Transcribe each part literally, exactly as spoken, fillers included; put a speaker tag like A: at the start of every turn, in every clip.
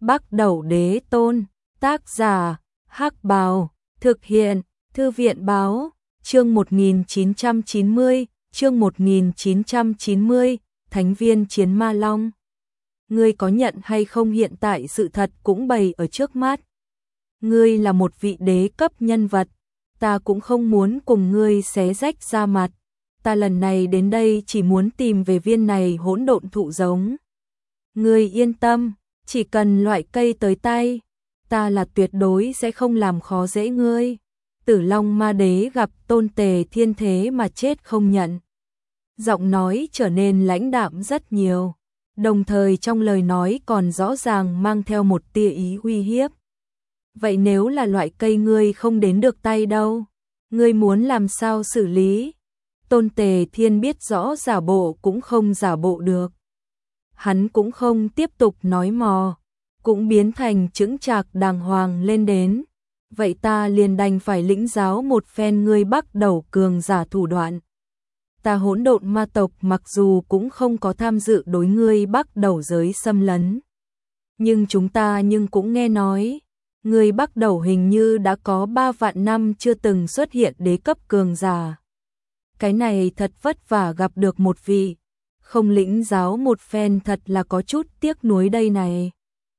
A: Bắc Đẩu Đế Tôn, tác giả, Hắc Bào, thực hiện, Thư viện báo, chương một nghìn chín trăm chín mươi, chương một nghìn chín trăm chín mươi, Thánh viên chiến ma long. Ngươi có nhận hay không hiện tại sự thật cũng bày ở trước mắt. Ngươi là một vị đế cấp nhân vật, ta cũng không muốn cùng ngươi xé rách ra mặt. Ta lần này đến đây chỉ muốn tìm về viên này hỗn độn thụ giống. Ngươi yên tâm, chỉ cần loại cây tới tay, ta là tuyệt đối sẽ không làm khó dễ ngươi. Tử Long Ma Đế gặp Tôn Tề Thiên thế mà chết không nhận. Giọng nói trở nên lãnh đạm rất nhiều, đồng thời trong lời nói còn rõ ràng mang theo một tia ý uy hiếp. Vậy nếu là loại cây ngươi không đến được tay đâu, ngươi muốn làm sao xử lý? Tôn Tề Thiên biết rõ giả bộ cũng không giả bộ được. Hắn cũng không tiếp tục nói mò, cũng biến thành chững chạc đàng hoàng lên đến. Vậy ta liền đành phải lĩnh giáo một phen ngươi Bắc Đẩu cường giả thủ đoạn. Ta hỗn độn ma tộc mặc dù cũng không có tham dự đối ngươi Bắc Đẩu giới xâm lấn, nhưng chúng ta nhưng cũng nghe nói, ngươi Bắc Đẩu hình như đã có ba vạn năm chưa từng xuất hiện đế cấp cường giả. Cái này thật vất vả gặp được một vị, không lĩnh giáo một phen thật là có chút tiếc nuối đây này.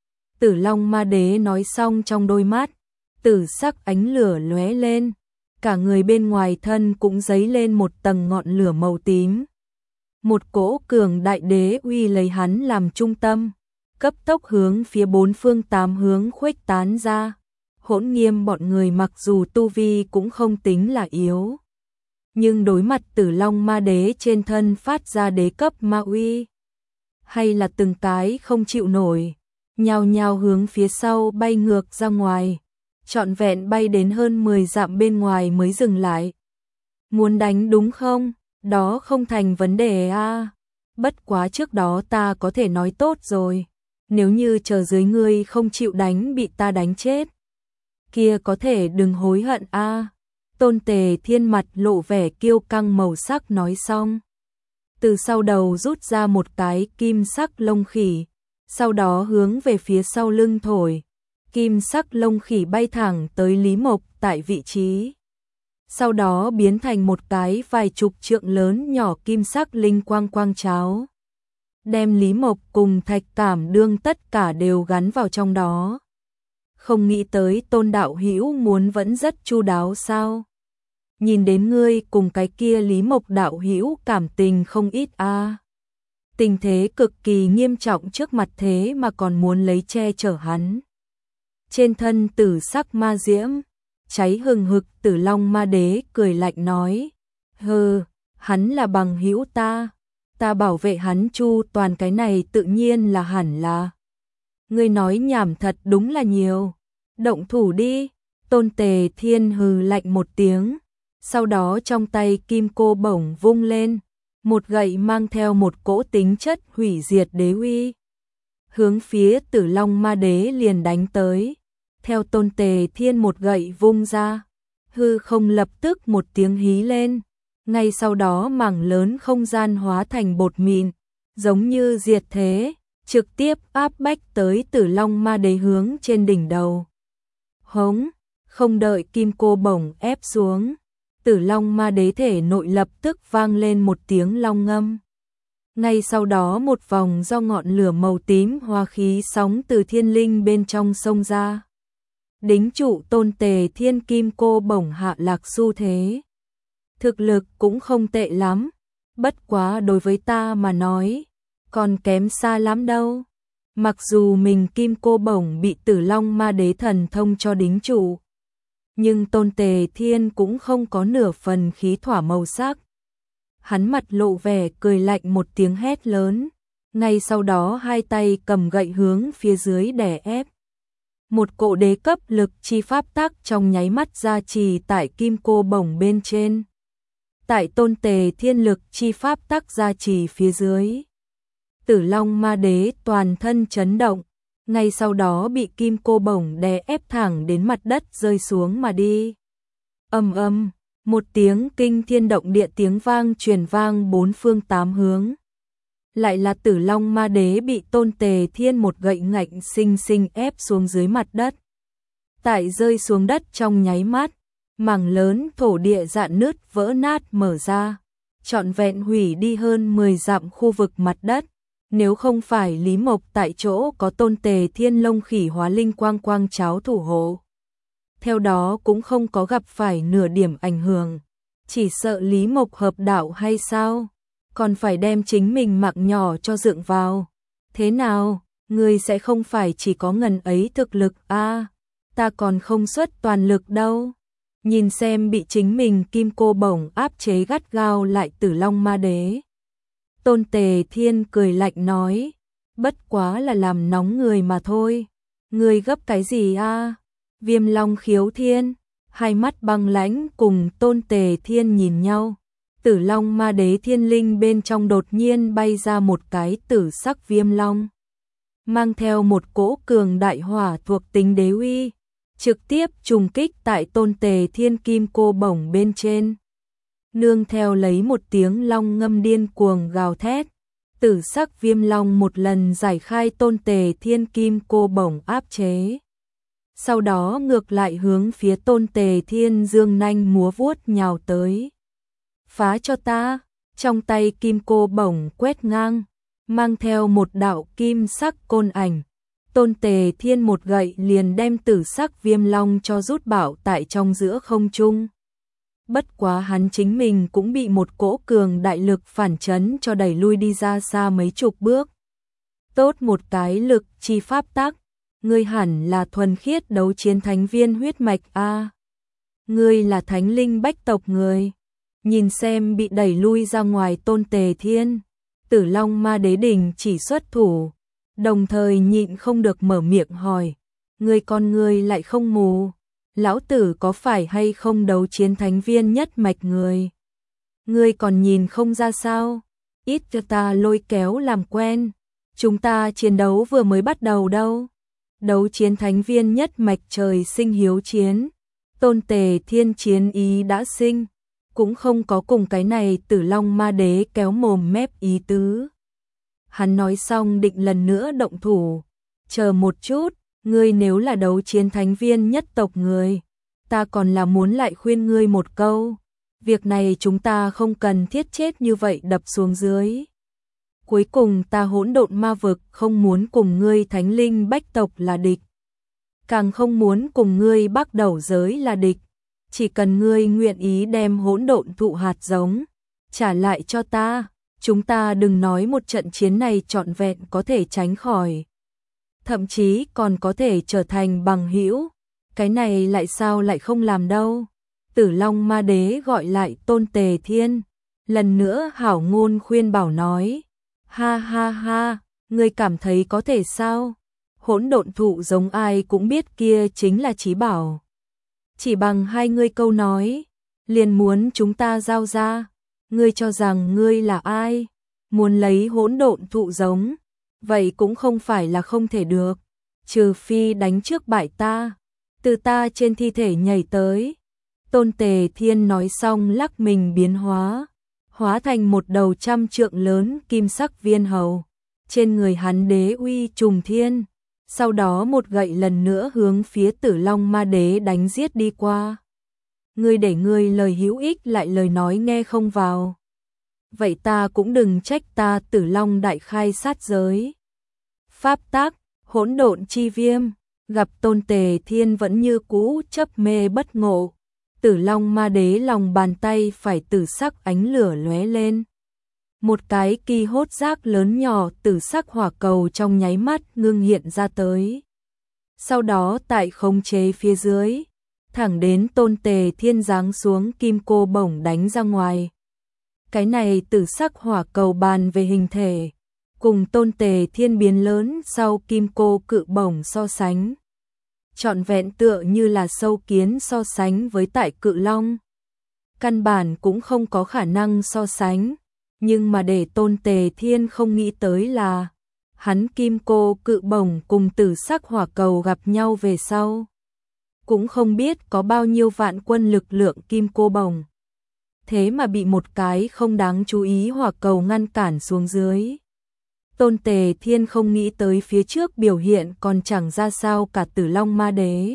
A: Tử Long Ma Đế nói xong, trong đôi mắt tử sắc ánh lửa lóe lên, cả người bên ngoài thân cũng dấy lên một tầng ngọn lửa màu tím. Một cỗ cường đại đế uy lấy hắn làm trung tâm, cấp tốc hướng phía bốn phương tám hướng khuếch tán ra. Hỗn Nghiêm bọn người mặc dù tu vi cũng không tính là yếu, nhưng đối mặt Tử Long Ma Đế trên thân phát ra đế cấp ma uy, hay là từng cái không chịu nổi, nhao nhao hướng phía sau bay ngược ra ngoài, trọn vẹn bay đến hơn mười dặm bên ngoài mới dừng lại. Muốn đánh đúng không? Đó không thành vấn đề a. À. Bất quá trước đó ta có thể nói tốt rồi, nếu như chờ dưới ngươi không chịu đánh bị ta đánh chết, kia có thể đừng hối hận a. À. Tôn Tề Thiên mặt lộ vẻ kiêu căng màu sắc nói xong, từ sau đầu rút ra một cái kim sắc lông khỉ, sau đó hướng về phía sau lưng thổi. Kim sắc lông khỉ bay thẳng tới Lý Mộc tại vị trí, sau đó biến thành một cái vài chục trượng lớn nhỏ kim sắc linh quang quang cháo, đem Lý Mộc cùng Thạch Cảm Đương tất cả đều gắn vào trong đó. Không nghĩ tới Tôn đạo hữu muốn vẫn rất chu đáo sao? Nhìn đến ngươi cùng cái kia Lý Mộc đạo hữu cảm tình không ít a. À. Tình thế cực kỳ nghiêm trọng trước mặt thế mà còn muốn lấy che chở hắn. Trên thân tử sắc ma diễm cháy hừng hực, Tử Long Ma Đế cười lạnh nói: "Hừ, hắn là bằng hữu ta, ta bảo vệ hắn chu toàn, cái này tự nhiên là hẳn là. Ngươi nói nhảm thật đúng là nhiều, động thủ đi." Tôn Tề Thiên hừ lạnh một tiếng, sau đó trong tay kim cô bổng vung lên, một gậy mang theo một cỗ tính chất hủy diệt đế uy, hướng phía Tử Long Ma Đế liền đánh tới. Theo Tôn Tề Thiên một gậy vung ra, hư không lập tức một tiếng hí lên, ngay sau đó mảng lớn không gian hóa thành bột mịn, giống như diệt thế, trực tiếp áp bách tới Tử Long Ma Đế hướng trên đỉnh đầu. Hống, không đợi kim cô bổng ép xuống, Tử Long Ma Đế thể nội lập tức vang lên một tiếng long ngâm. Ngay sau đó một vòng do ngọn lửa màu tím hoa khí sóng từ thiên linh bên trong xông ra, đính trụ Tôn Tề Thiên kim cô bổng hạ lạc xu thế. Thực lực cũng không tệ lắm, bất quá đối với ta mà nói, còn kém xa lắm đâu. Mặc dù mình kim cô bổng bị Tử Long Ma Đế thần thông cho đính trụ, nhưng Tôn Tề Thiên cũng không có nửa phần khí thỏa màu sắc. Hắn mặt lộ vẻ cười lạnh một tiếng hét lớn, ngay sau đó hai tay cầm gậy hướng phía dưới đè ép. Một cỗ đế cấp lực chi pháp tắc trong nháy mắt gia trì tại kim cô bổng bên trên. Tại Tôn Tề Thiên lực chi pháp tắc gia trì phía dưới, Tử Long Ma Đế toàn thân chấn động, ngay sau đó bị kim cô bổng đè ép thẳng đến mặt đất rơi xuống mà đi. Ầm ầm, một tiếng kinh thiên động địa tiếng vang truyền vang bốn phương tám hướng. lại là Tử Long Ma Đế bị Tôn Tề Thiên một gậy ngạnh sinh sinh ép xuống dưới mặt đất. Tại rơi xuống đất trong nháy mắt, mảng lớn thổ địa rạn nứt vỡ nát mở ra, trọn vẹn hủy đi hơn mười dặm khu vực mặt đất. Nếu không phải Lý Mộc tại chỗ có Tôn Tề Thiên Long Khỉ Hóa Linh Quang Quang cháo thủ hộ, theo đó cũng không có gặp phải nửa điểm ảnh hưởng. Chỉ sợ Lý Mộc hợp đạo hay sao? Còn phải đem chính mình mạng nhỏ cho dựng vào. Thế nào, ngươi sẽ không phải chỉ có ngần ấy thực lực a? À, ta còn không xuất toàn lực đâu. Nhìn xem bị chính mình kim cô bổng áp chế gắt gao lại Tử Long Ma Đế. Tôn Tề Thiên cười lạnh nói, bất quá là làm nóng người mà thôi. Ngươi gấp cái gì a? À? Viêm Long Khiếu Thiên, hai mắt băng lãnh cùng Tôn Tề Thiên nhìn nhau. Tử Long Ma Đế thiên linh bên trong đột nhiên bay ra một cái tử sắc viêm long, mang theo một cỗ cường đại hỏa thuộc tính đế uy, trực tiếp trùng kích tại Tôn Tề Thiên kim cô bổng bên trên. Nương theo lấy một tiếng long ngâm điên cuồng gào thét, tử sắc viêm long một lần giải khai Tôn Tề Thiên kim cô bổng áp chế. Sau đó ngược lại hướng phía Tôn Tề Thiên dương nanh múa vuốt nhào tới. Phá cho ta, trong tay kim cô bổng quét ngang, mang theo một đạo kim sắc côn ảnh. Tôn Tề Thiên một gậy liền đem tử sắc viêm long cho rút bảo tại trong giữa không trung. Bất quá hắn chính mình cũng bị một cỗ cường đại lực phản chấn cho đẩy lui đi ra xa mấy chục bước. Tốt một cái lực chi pháp tắc, ngươi hẳn là thuần khiết đấu chiến thánh viên huyết mạch a. À, ngươi là thánh linh bách tộc người. Nhìn xem bị đẩy lui ra ngoài Tôn Tề Thiên, Tử Long Ma Đế đình chỉ xuất thủ, đồng thời nhịn không được mở miệng hỏi, ngươi con ngươi lại không mù, lão tử có phải hay không đấu chiến thánh viên nhất mạch người? Ngươi còn nhìn không ra sao? Ít cho ta lôi kéo làm quen, chúng ta chiến đấu vừa mới bắt đầu đâu. Đấu chiến thánh viên nhất mạch trời sinh hiếu chiến, Tôn Tề Thiên chiến ý đã sinh, cũng không có cùng cái này Tử Long Ma Đế kéo mồm mép ý tứ. Hắn nói xong định lần nữa động thủ, chờ một chút, ngươi nếu là đấu chiến thánh viên nhất tộc người, ta còn là muốn lại khuyên ngươi một câu, việc này chúng ta không cần thiết chết như vậy đập xuống dưới. Cuối cùng ta hỗn độn ma vực không muốn cùng ngươi thánh linh bách tộc là địch, càng không muốn cùng ngươi Bắc Đầu giới là địch. Chỉ cần ngươi nguyện ý đem hỗn độn thụ hạt giống trả lại cho ta, chúng ta đừng nói một trận chiến này trọn vẹn có thể tránh khỏi, thậm chí còn có thể trở thành bằng hữu. Cái này lại sao lại không làm đâu? Tử Long Ma Đế gọi lại Tôn Tề Thiên, lần nữa hảo ngôn khuyên bảo nói, ha ha ha, ngươi cảm thấy có thể sao? Hỗn độn thụ giống ai cũng biết kia chính là chí bảo. Chỉ bằng hai ngươi câu nói, liền muốn chúng ta giao ra, ngươi cho rằng ngươi là ai? Muốn lấy hỗn độn thụ giống, vậy cũng không phải là không thể được, trừ phi đánh trước bại ta, từ ta trên thi thể nhảy tới. Tôn Tề Thiên nói xong lắc mình biến hóa, hóa thành một đầu trăm trượng lớn kim sắc viên hầu, trên người hắn đế uy trùng thiên. Sau đó một gậy lần nữa hướng phía Tử Long Ma Đế đánh giết đi qua. Ngươi để ngươi lời hữu ích lại lời nói nghe không vào. Vậy ta cũng đừng trách ta Tử Long đại khai sát giới. Pháp tác, hỗn độn chi viêm, gặp Tôn Tề Thiên vẫn như cũ chấp mê bất ngộ. Tử Long Ma Đế lòng bàn tay phải tử sắc ánh lửa lóe lên. Một cái kỳ hốt giác lớn nhỏ tử sắc hỏa cầu trong nháy mắt ngưng hiện ra tới. Sau đó tại khống chế phía dưới, thẳng đến Tôn Tề Thiên giáng xuống kim cô bổng đánh ra ngoài. Cái này tử sắc hỏa cầu bàn về hình thể, cùng Tôn Tề Thiên biến lớn sau kim cô cự bổng so sánh. Trọn vẹn tựa như là sâu kiến so sánh với tại cự long. Căn bản cũng không có khả năng so sánh. Nhưng mà để Tôn Tề Thiên không nghĩ tới là, hắn kim cô cự bổng cùng tử sắc hỏa cầu gặp nhau về sau. Cũng không biết có bao nhiêu vạn quân lực lượng kim cô bổng. Thế mà bị một cái không đáng chú ý hỏa cầu ngăn cản xuống dưới. Tôn Tề Thiên không nghĩ tới phía trước biểu hiện còn chẳng ra sao cả Tử Long Ma Đế.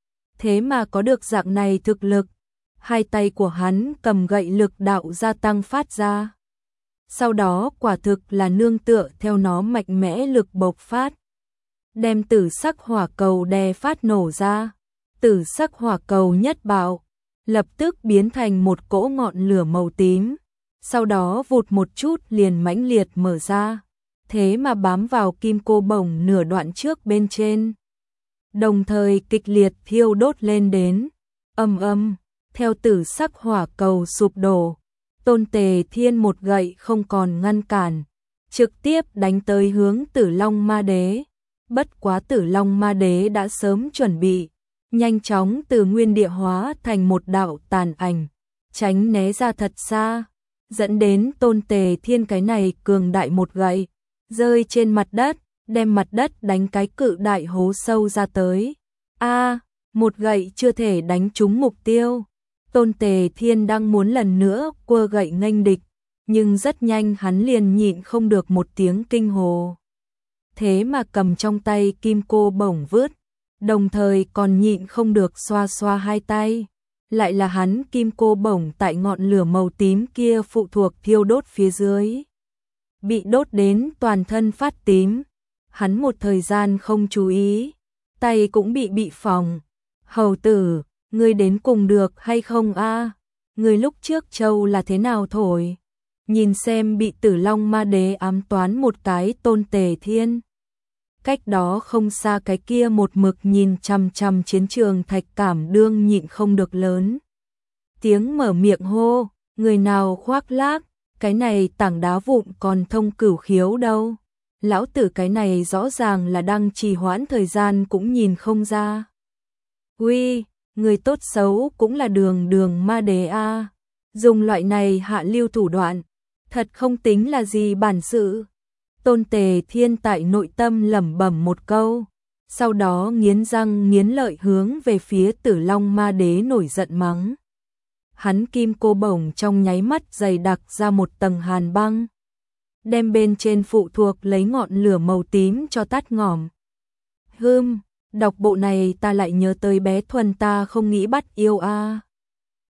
A: Thế mà có được dạng này thực lực, hai tay của hắn cầm gậy lực đạo gia tăng phát ra. Sau đó quả thực là nương tựa theo nó mạnh mẽ lực bộc phát. Đem tử sắc hỏa cầu đè phát nổ ra. Tử sắc hỏa cầu nhất bạo, lập tức biến thành một cỗ ngọn lửa màu tím. Sau đó vụt một chút liền mãnh liệt mở ra. Thế mà bám vào kim cô bổng nửa đoạn trước bên trên. Đồng thời kịch liệt thiêu đốt lên đến. Âm âm, theo tử sắc hỏa cầu sụp đổ. Tôn Tề Thiên một gậy không còn ngăn cản. Trực tiếp đánh tới hướng Tử Long Ma Đế. Bất quá Tử Long Ma Đế đã sớm chuẩn bị. Nhanh chóng từ nguyên địa hóa thành một đạo tàn ảnh. Tránh né ra thật xa. Dẫn đến Tôn Tề Thiên cái này cường đại một gậy. Rơi trên mặt đất, đem mặt đất đánh cái cự đại hố sâu ra tới. A, một gậy chưa thể đánh trúng mục tiêu. Tôn Tề Thiên đang muốn lần nữa quơ gậy nghênh địch, nhưng rất nhanh hắn liền nhịn không được một tiếng kinh hồ. Thế mà cầm trong tay kim cô bổng vứt, đồng thời còn nhịn không được xoa xoa hai tay. Lại là hắn kim cô bổng tại ngọn lửa màu tím kia phụ thuộc thiêu đốt phía dưới. Bị đốt đến toàn thân phát tím. Hắn một thời gian không chú ý, tay cũng bị bị phỏng. Hầu tử, ngươi đến cùng được hay không a? À? Ngươi lúc trước châu là thế nào thổi? Nhìn xem bị Tử Long Ma Đế ám toán một cái Tôn Tề Thiên. Cách đó không xa cái kia một mực nhìn chằm chằm chiến trường Thạch Cảm Đương nhịn không được lớn. Tiếng mở miệng hô, người nào khoác lác, cái này tảng đá vụn còn thông cửu khiếu đâu. Lão tử cái này rõ ràng là đang trì hoãn thời gian cũng nhìn không ra. Uy, người tốt xấu cũng là đường đường ma đế a. Dùng loại này hạ lưu thủ đoạn, thật không tính là gì bản sự. Tôn Tề Thiên tại nội tâm lẩm bẩm một câu, sau đó nghiến răng nghiến lợi hướng về phía Tử Long Ma Đế nổi giận mắng. Hắn kim cô bổng trong nháy mắt dày đặc ra một tầng hàn băng, đem bên trên phụ thuộc lấy ngọn lửa màu tím cho tắt ngòm. Hừm, đọc bộ này ta lại nhớ tới bé Thuần ta không nghĩ bắt yêu a.